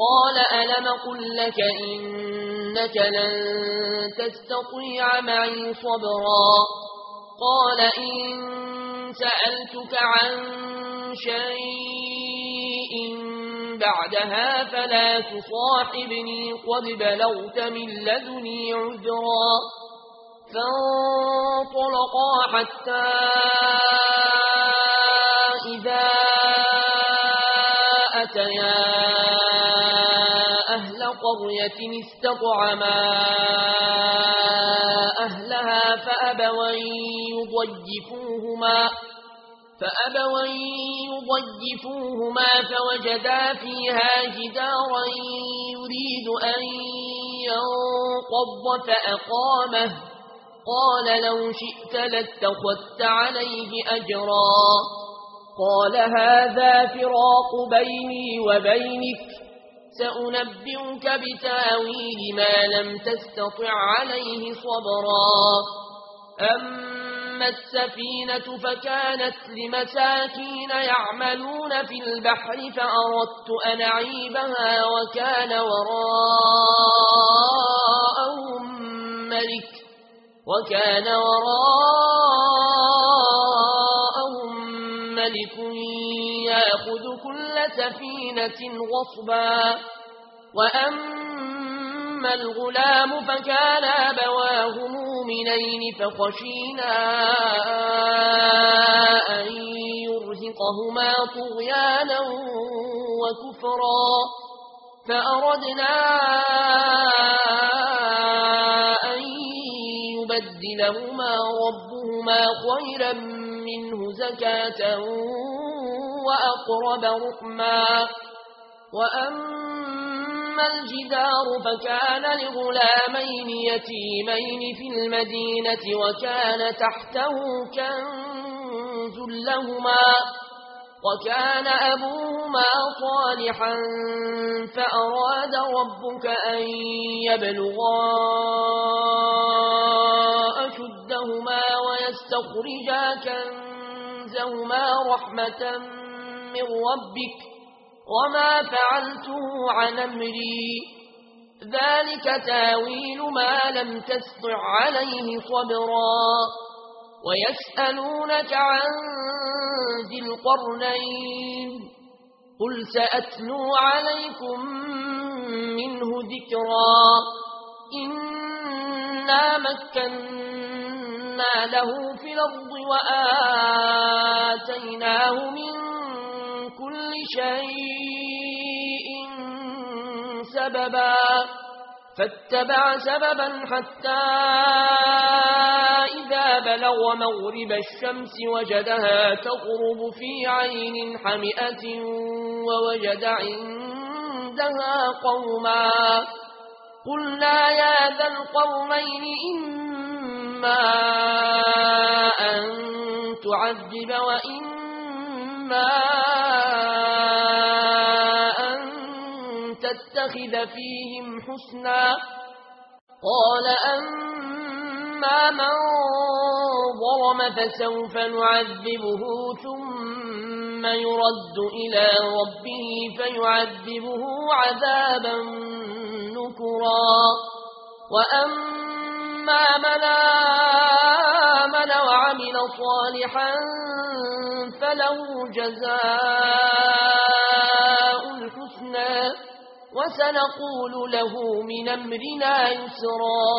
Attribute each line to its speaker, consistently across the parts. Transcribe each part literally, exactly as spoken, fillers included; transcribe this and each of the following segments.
Speaker 1: قال ألم قل لك إنك لن تستطيع معي صبرا قال إن سألتك عن شيء بعدها فلا تصاحبني قد بلغت من لدني عذرا فانطلقا حتى إذا أتيا أهل قرية استطعما أهلها فأبوا يضيفوهما فأبوا يضيفوهما فوجدا فيها جدارا يريد أن ينقض فأقامه قال لو شئت لاتخذت عليه أجرا قال هذا فراق بيني وبينك سأنبئك بتاويل ما لم تستطع عليه صبرا أما السفينة فكانت لمساكين يعملون في البحر فأردت أن أعيبها وكان وراءهم ملك وكان وراءهم ملك يأخذ كل سفينة غصبا وأما الغلام فكان أبواه مؤمنين فخشينا أن يرهقهما طغيانا وكفرا فأردنا أن يبدلهما ربهما خيرا منه زكاة وأقرب رحما وأما الجدار فكان لغلامين يتيمين في المدينة وكان تحته كنز لهما وكان أبوهما صالحا فأراد ربك أن يبلغا أشدهما ويستخرجا كنزهما رحمة من ربك وما فعلته عن أمري ذلك تاويل ما لم تستطع عليه صبرا ويسألونك عن ذي القرنين قل سأتلو عليكم منه ذكرا إنا مكنا له في الأرض وآتيناه من كل شيء سببا فاتبع سببا حتى إذا بلغ مغرب الشمس وجدها تغرب في عين حمئة ووجد عندها قوما قلنا يا ذا القرنين إما أن تعذب وإما أن تتخذ فيهم حسنا قال أما من ظلم فسوف نعذبه ثم يرد إلى ربه فيعذبه عذابا نكرا وأما من آمن وعمل صالحا فله جزاء الحسنى وسنقول له من أمرنا يسرا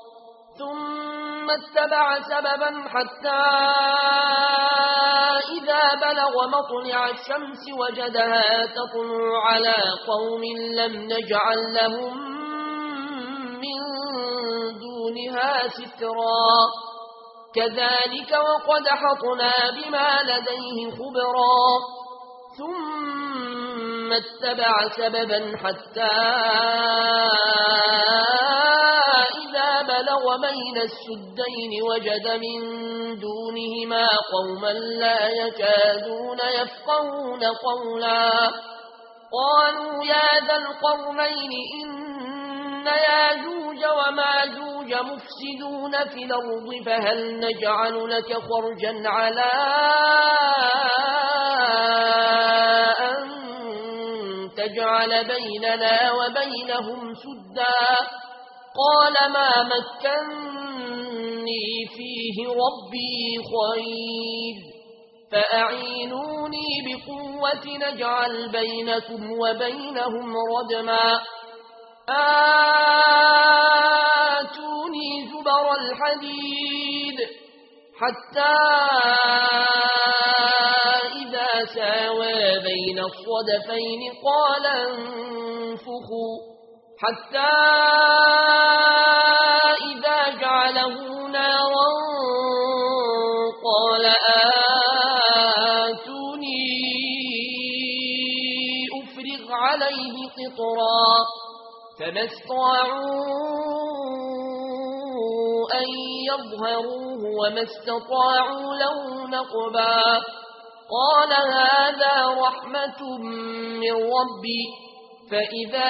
Speaker 1: ثم اتبع سببا حتى إذا بلغ مطلع الشمس وجدها تطلع على قوم لم نجعل لهم من دونها سترا كذلك وقد حطنا بما لديه خبرا ثم اتبع سببا حتى إذا بلغ بين السدين وجد من دونهما قوما لا يكادون يفقهون قولا قالوا يا ذا القرنين إن ياجوج وماجوج مفسدون في الأرض فهل نجعل لك خرجا على أن تجعل بيننا وبينهم سدا قال ما مكنني فيه ربي خير فأعينوني بقوة نجعل بينكم وبينهم ردما آتوني زبر الحديد حتى إذا ساوى بين الصدفين قال انفخوا حتى إذا جعله نارا قال آتوني أفرغ عليه قطرا فما استطاعوا أن يظهروه وما استطاعوا له نقبا قال هذا رحمة من ربي فإذا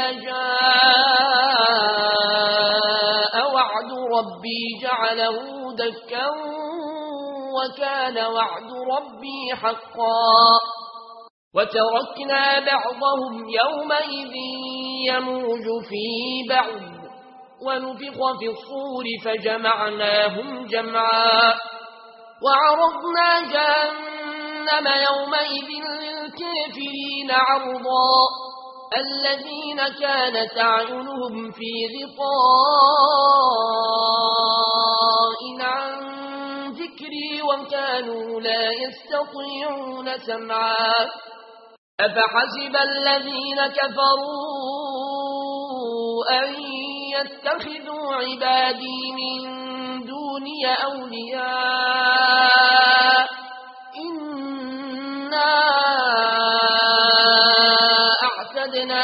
Speaker 1: جاء وعد ربي جعله دكا وكان وعد ربي حقا وتركنا بعضهم يومئذ يموج في بعض ونفخ في الصور فجمعناهم جمعا وعرضنا جهنم يومئذ للكافرين عرضا الذين كانت أعينهم في غطاء عن ذكري وكانوا لا يستطيعون سمعا أفحسب الذين كفروا أن يتخذوا عبادي من دوني أولياء إنا أعتدنا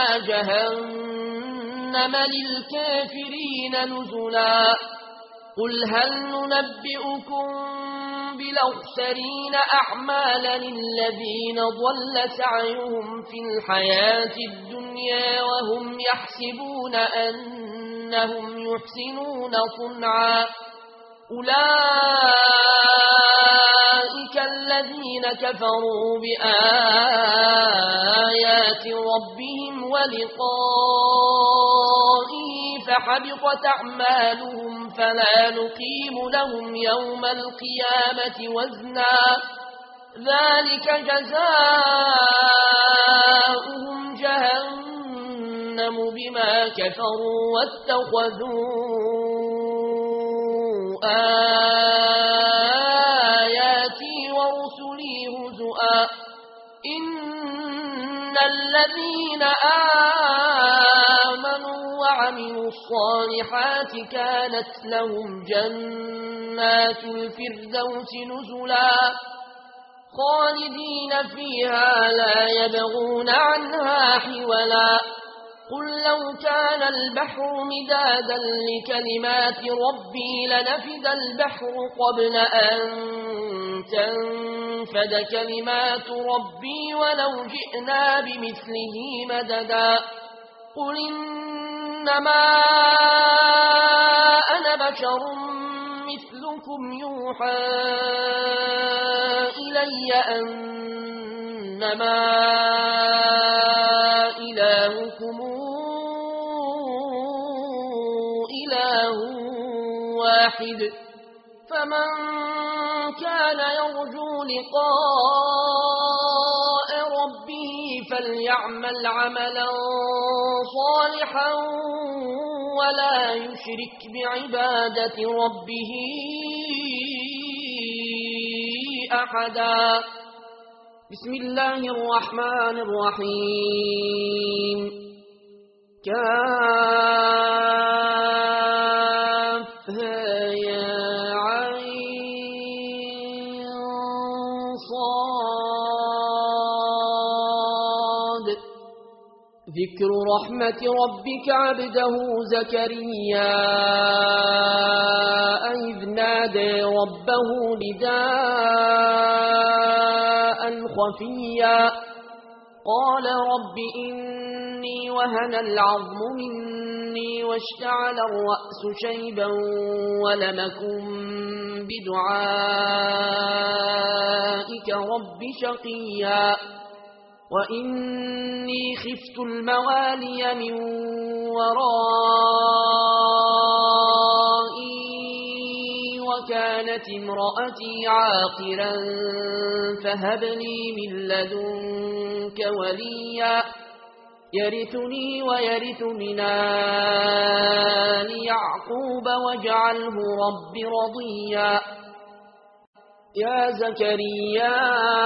Speaker 1: جهنم للكافرين نزلا قل هل ننبئكم بالأخسرين أعمالا الذين ضل سعيهم في الحياة الدنيا وهم يحسبون أنهم يحسنون صنعا أولئك الذين كفروا بآيات ربهم ولقائه فحبطت أعمالهم فلا نقيم لهم يوم القيامة وزنا ذلك جزاؤهم جهنم بما كفروا واتخذوا آياتي ورسلي هزؤا إن الذين آمنوا وعملوا الصالحات كانت لهم جنات الفردوس نزلا خالدين فيها لا يبغون عنها حولا قل لو كان البحر مدادا لكلمات ربي لنفد البحر قبل أن تنفد كلمات ربي ولو جئنا بمثله مددا قل إنما أنا بشر مثلكم يوحى إلي أنما إلهكم إله واحد فمن كان يرجو لقاء ربه فليعمل عملا صالحا ولا يشرك بعبادة ربه أحدا بسم الله الرحمن الرحيم كافها يا عين صاد ذكر رحمة ربك عبده زكريا إذ نادى ربه نداء خفيا قال رب إني وهن العظم مني واشتعل الرأس شيبا ولم أكن بدعائك رب شقيا وإني خفت الموالي من ورائي وكانت امرأتي عاقرا فهب لي من لدنك وليا يرثني ويرث من آل يعقوب واجعله رب رضيا يا زكريا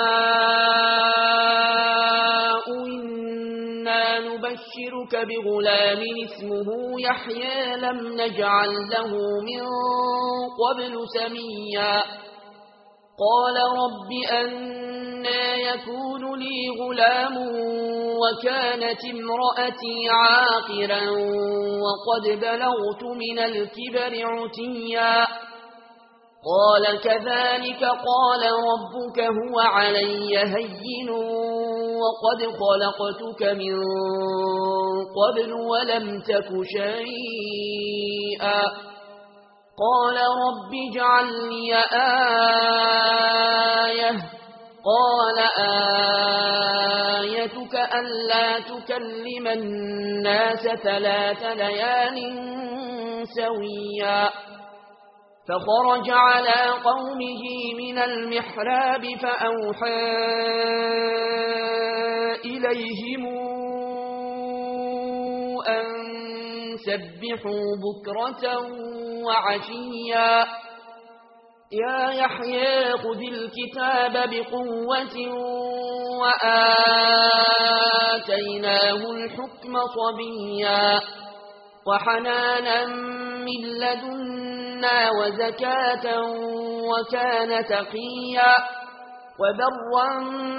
Speaker 1: إنا نبشرك بغلام اسمه يحيى لم نجعل له من قبل سميا قال رب أنى يكون لي غلام وكانت امرأتي عاقرا وقد بلغت من الكبر عتيا قال كذلك قال ربك هو علي هين وقد خلقتك من قبل ولم تك شيئا قال رب اجعل لي آية قال آيتك ألا تكلم الناس ثلاث ليال سويا فخرج على قومه من المحراب فأوحى إليهم أن سبحوا بكرة وعشيا يا يحيى خذ الكتاب بقوة وآتيناه الحكم صبيا وحنانا من لدنا وزكاة وكان تقيا وبرا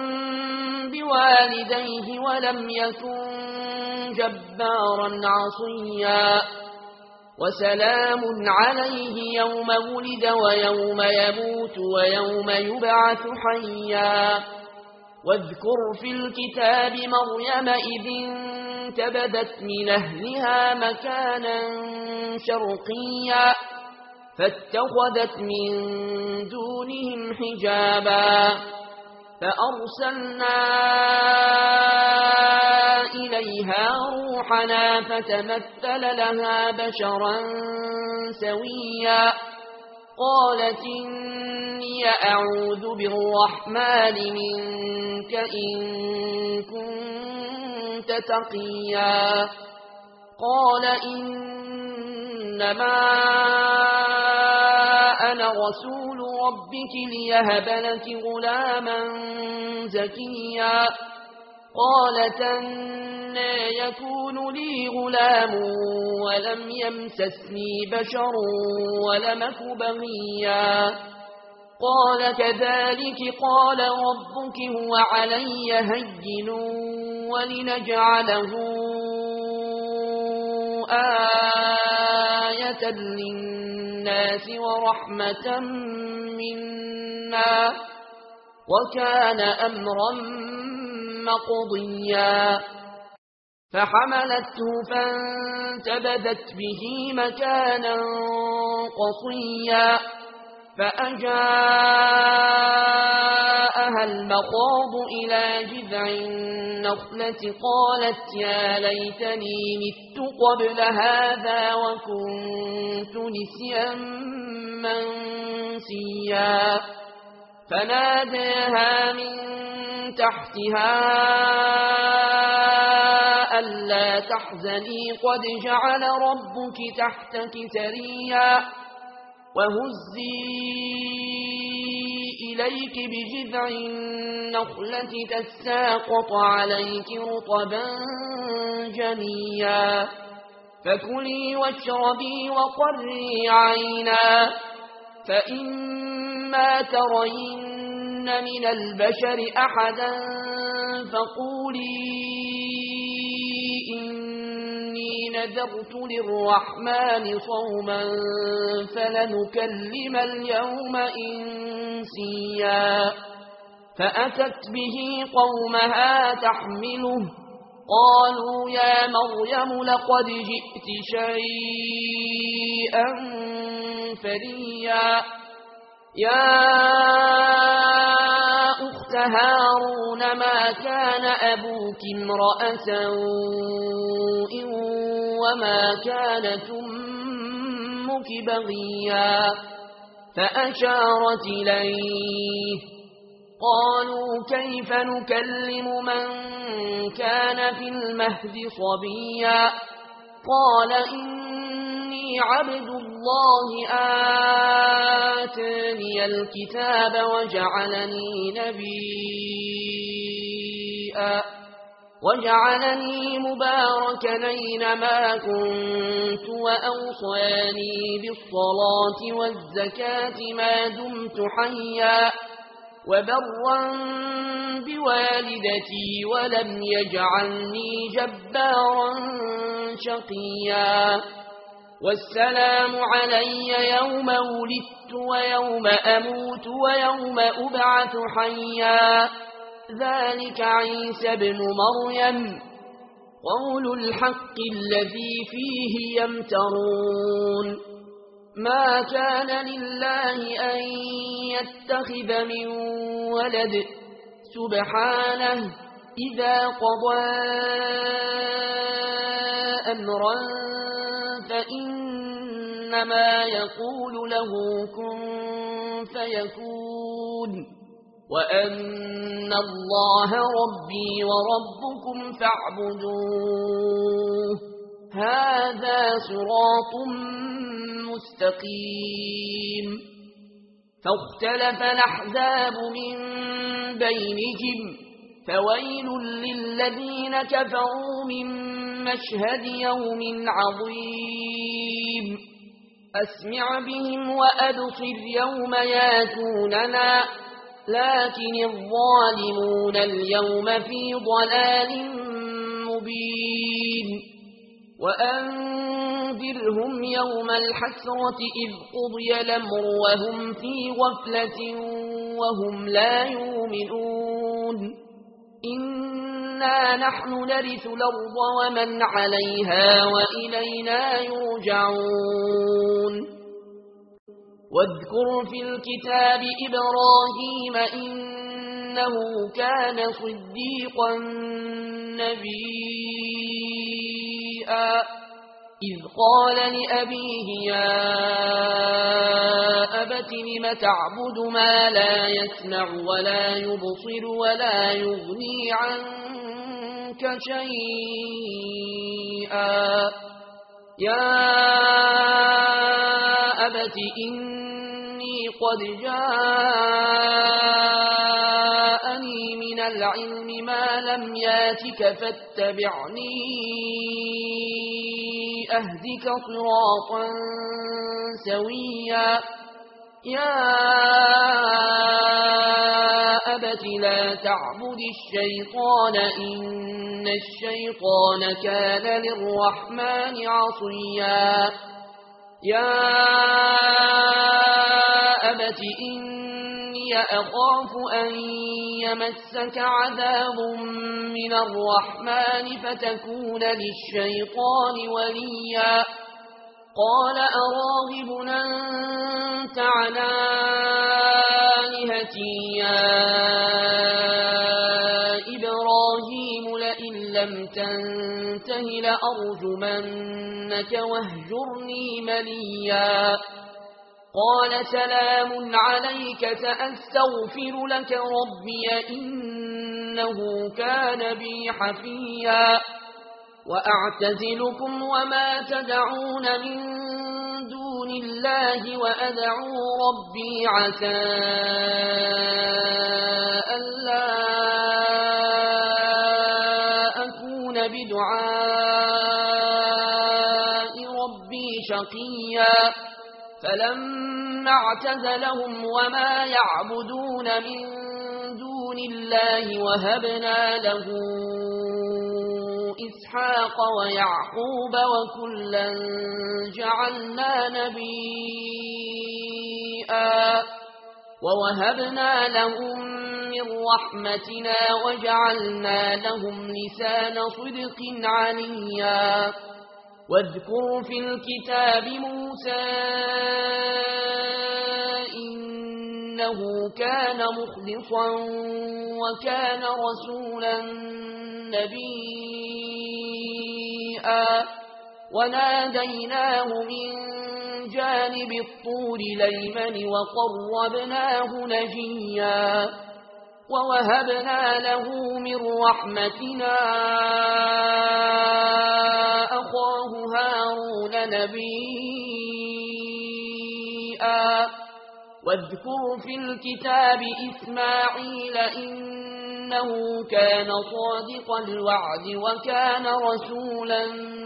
Speaker 1: بوالديه ولم يكن جبارا عصيا وسلام عليه يوم ولد ويوم يموت ويوم يبعث حيا واذكر في الكتاب مريم إذ انتبذت من أهلها مكانا شرقيا فاتخذت من دونهم حجابا فأرسلنا إليها روحنا فتمثل لها بشرا سويا قالت إني أعوذ بالرحمن منك إن كنت تقيا قال إنما أنا رسول ربك ليهب لك غلاما زكيا قالت أنى يكون لي غلام ولم يمسسني بشر ولمك بغيا قال كذلك قال ربك هو علي هين ولنجعله آية للناس ورحمة منا وكان أمرا مقضيا فحملته فانتبذت به مكانا قصيا فأجاءها المخاض إلى جذع النخلة قالت يا ليتني مت قبل هذا وكنت نسيا منسيا فناداها من تحتها ألا تحزني قد جعل ربك تحتك سريا وهزي إليك بجذع النخلة تساقط عليك رطبا جنيا فكلي واشربي وقري عينا فإما ترين من البشر أحدا فقولي إني نذرت للرحمن صوما فلنكلم اليوم إنسيا فأتت به قومها تحمله قالوا يا مريم لقد جئت شيئا فريا يا أخت هارون ما كان أبوك امرأ سوء وما كانت أمك بغيا فأشارت إليه قالوا كيف نكلم من كان في المهد صبيا قال إني عبد الله آتاني الكتاب وجعلني نبيا وجعلني مباركا أينما كنت وأوصاني بالصلاة والزكاة ما دمت حيا وبرا بوالدتي ولم يجعلني جبارا شقيا والسلام علي يوم ولدت ويوم أموت ويوم أبعث حيا ذلك عيسى بن مريم قول الحق الذي فيه يمترون ما كان لله أن يتخذ من ولد سبحانه إذا قضى أمرا فإنما يقول له كن فيكون وأن الله ربي وربكم فاعبدوه هذا صراط مستقيم فاختلف الأحزاب من بينهم فويل للذين كفروا من مشهد يوم عظيم أسمع بهم وأبصر يوم ياتوننا لكن الظالمون اليوم في ضلال مبين وأنذرهم يوم الحسرة إذ قضي الأمر وهم في غفلة وهم لا يؤمنون إنا نحن نرث الأرض ومن عليها وإلينا يرجعون واذكر في الكتاب إبراهيم إنه كان صديقا نبيا إذ قال لأبيه يا أبت لم تعبد ما لا يسمع ولا يبصر ولا يغني عنك شيئا يا أبت إني قد جاءني من العلم ما لم ياتك فاتبعني أهدك صراطا سويا يا أبت لا تعبد الشيطان إن الشيطان كان للرحمن عصيا يا أبت إني أخاف أن يمسك عذاب من الرحمن فتكون للشيطان وليا قال أراغب أنت عن آلهتي يا إبراهيم لئن لم تنته لأرجمنك واهجرني مليا قال سلام عليك سأستغفر لك ربي إنه كان بي حفيا وأعتزلكم وما تدعون من دون الله وأدعو ربي عسى ألا أكون بدعاء ربي شقيا فلما اعتزلهم وما يعبدون من دون الله وهبنا له إسحاق ويعقوب وكلا جعلنا نبيا ووهبنا لهم من رحمتنا وجعلنا لهم لسان صدق عليا واذكر في الكتاب موسى إنه إنه كان مخلصا وكان رسولا نبيا وناديناه من جانب الطور الأيمن وقربناه نجيا ووهبنا له من رحمتنا أخاه هارون نبيا واذكر في الكتاب إسماعيل إنه كان صادق الوعد وكان رسولا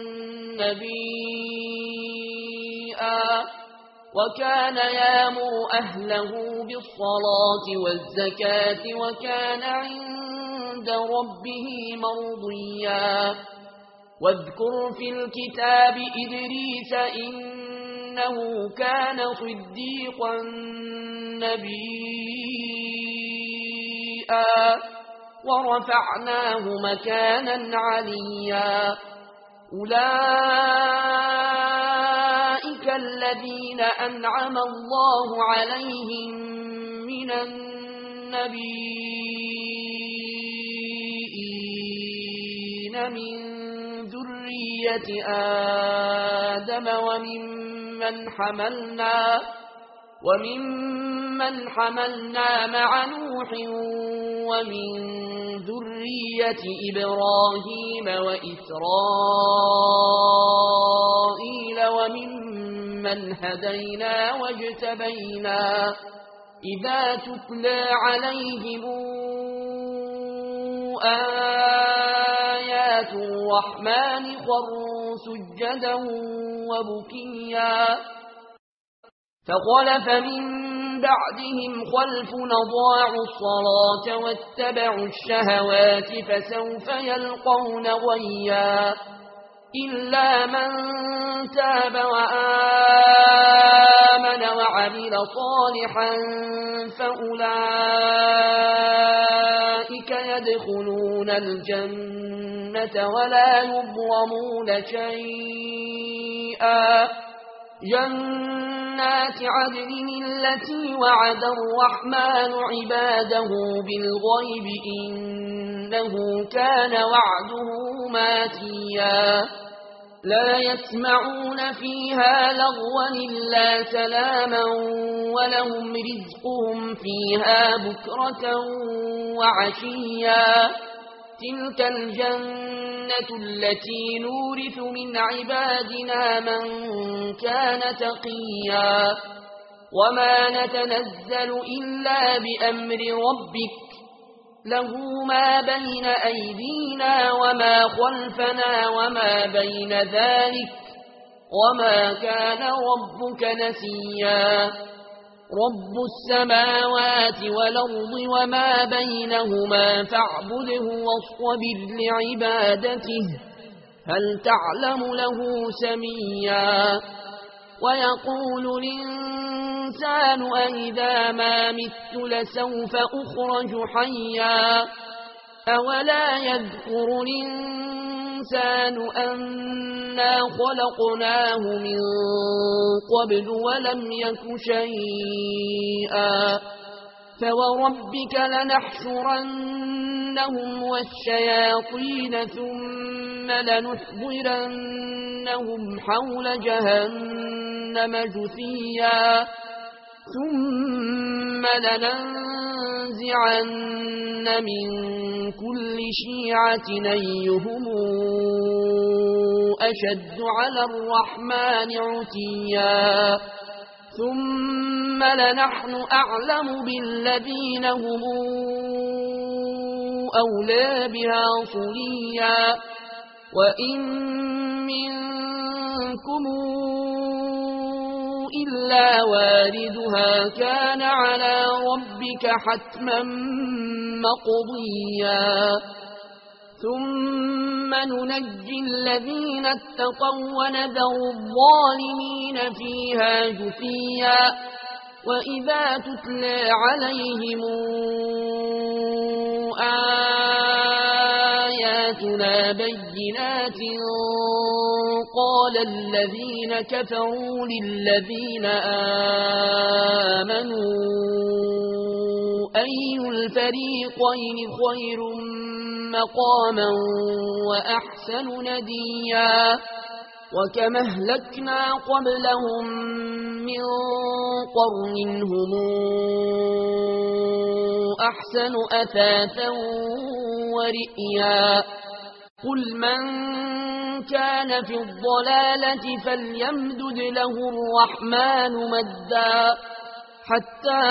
Speaker 1: نبيا وكان يأمر أهله بالصلاة والزكاة وكان عند ربه مرضيا واذكر في الكتاب إدريس إنه كان صديقا نبيا ورفعناه مكانا عليا أولئك الذين أنعم الله عليهم من النبيين من ذرية آدم وممن حملنا وممن حملنا مع نوح ومن ذرية إبراهيم وإسرائيل وممن هدينا واجتبينا إذا تتلى عليهم آيات الرحمن خروا سجدا وبكيا فخلف من بعدهم خلف أضاعوا الصلاة واتبعوا الشهوات فسوف يلقون غيا إلا من تاب وآمن وعمل صالحا فأولئك يدخلون الجنة ولا يظلمون شيئا جنات عدن التي وعد الرحمن عباده بالغيب إنه كان وعده ماتيا لا يسمعون فيها لغوا إلا سلاما ولهم رزقهم فيها بكرة وعشيا تلك الجنة التي نورث من عبادنا من كان تقيا وما نتنزل إلا بأمر ربك له ما بين أيدينا وما خلفنا وما بين ذلك وما كان ربك نسيا رب السماوات والأرض وما بينهما فاعبده واصطبر لعبادته هل تعلم له سميا ويقول الإنسان أئذا ما مت لسوف أخرج حيا أولا يذكر الإنسان أنا خلقناه من قبل ولم يك شيئا فوربك لنحشرنهم والشياطين ثم لنحضرنهم حول جهنم جثيا ثم لننزعن من كل شيعة أيهم أشد على الرحمن عتيا ثم لنحن أعلم بالذين هم أولى بها صليا وإن منكم إلا واردها كان على ربك حتما مقضيا ثم ننجي الذين اتقوا ونذر الظالمين فيها جثيا وإذا تتلى عليهم آياتنا بينات قال الذين كفروا للذين آمنوا أي الفريقين خير مقاما وأحسن نديا وكم أهلكنا قبلهم من قرن هم أحسن أثاثا ورئيا قل من كان في الضلالة فليمدد له الرحمن مدا حتى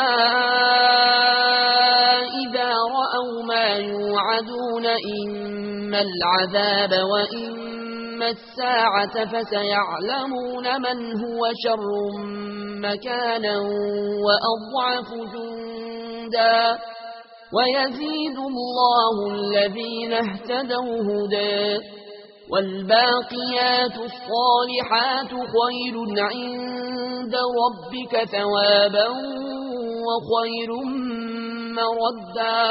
Speaker 1: إذا رأوا ما يوعدون إما العذاب وإما الساعة فسيعلمون من هو شر مكانا وأضعف جندا ويزيد الله الذين اهتدوا هدى والباقيات الصالحات خير عند ربك ثوابا وخير مردا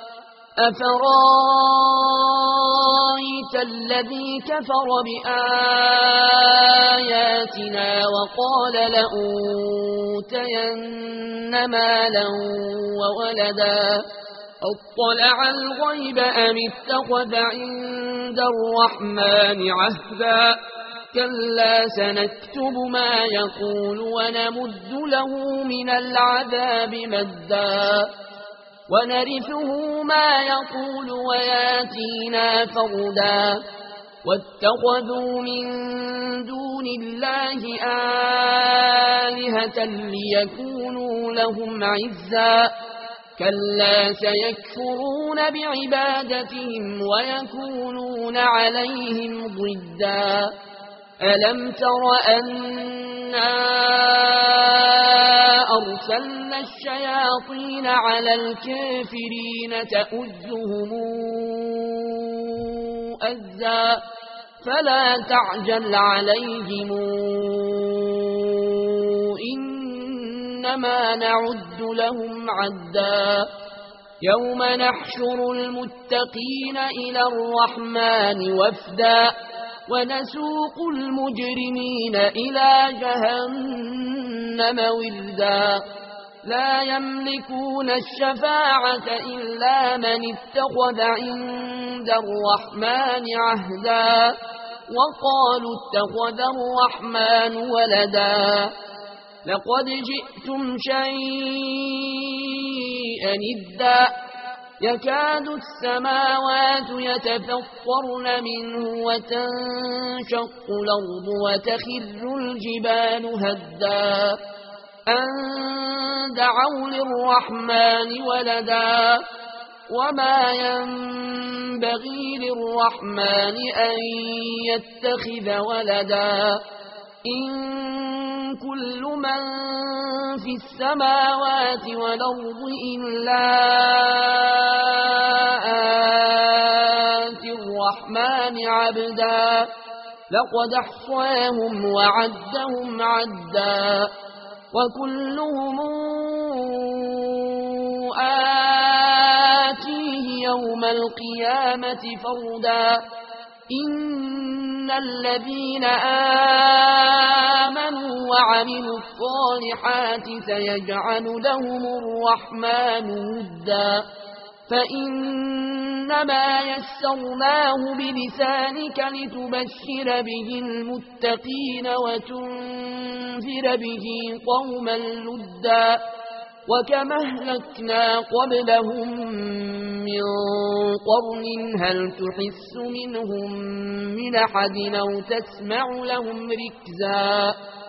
Speaker 1: أفرايت الذي كفر بآياتنا وقال لأوتين مالا وولدا أطلع الغيب أم اتخذ عند الرحمن عهدا كلا سنكتب ما يقول ونمد له من العذاب مدا ونرثه ما يقول وياتينا فردا واتخذوا من دون الله آلهة ليكونوا لهم عزا كلا سيكفرون بعبادتهم ويكونون عليهم ضدا ألم تر أنا أرسلنا الشياطين على الكافرين تؤزهم أزا فلا تعجل عليهم إنما نعد لهم عدا يوم نحشر المتقين إلى الرحمن وفدا ونسوق المجرمين إلى جهنم وردا لا يملكون الشفاعة إلا من اتخذ عند الرحمن عهدا وقالوا اتخذ الرحمن ولدا لقد جئتم شيئا إدا يكاد السماوات يتفطرن منه وتنشق الأرض وتخر الجبال هدا أن دعوا للرحمن ولدا وما ينبغي للرحمن أن يتخذ ولدا إن كل من في السماوات والأرض إلا آتي الرحمن عبدا لقد أحصاهم وعدهم عدا وكلهم آتيه يوم القيامة فردا إن الذين آمنوا وعملوا الصالحات سيجعل لهم الرحمن ودا فإنما يسرناه بلسانك لتبشر به المتقين وتنذر به قوما لدا وكما أهلكنا قبلهم من قرن هل تحس منهم من أحد أو تسمع لهم ركزا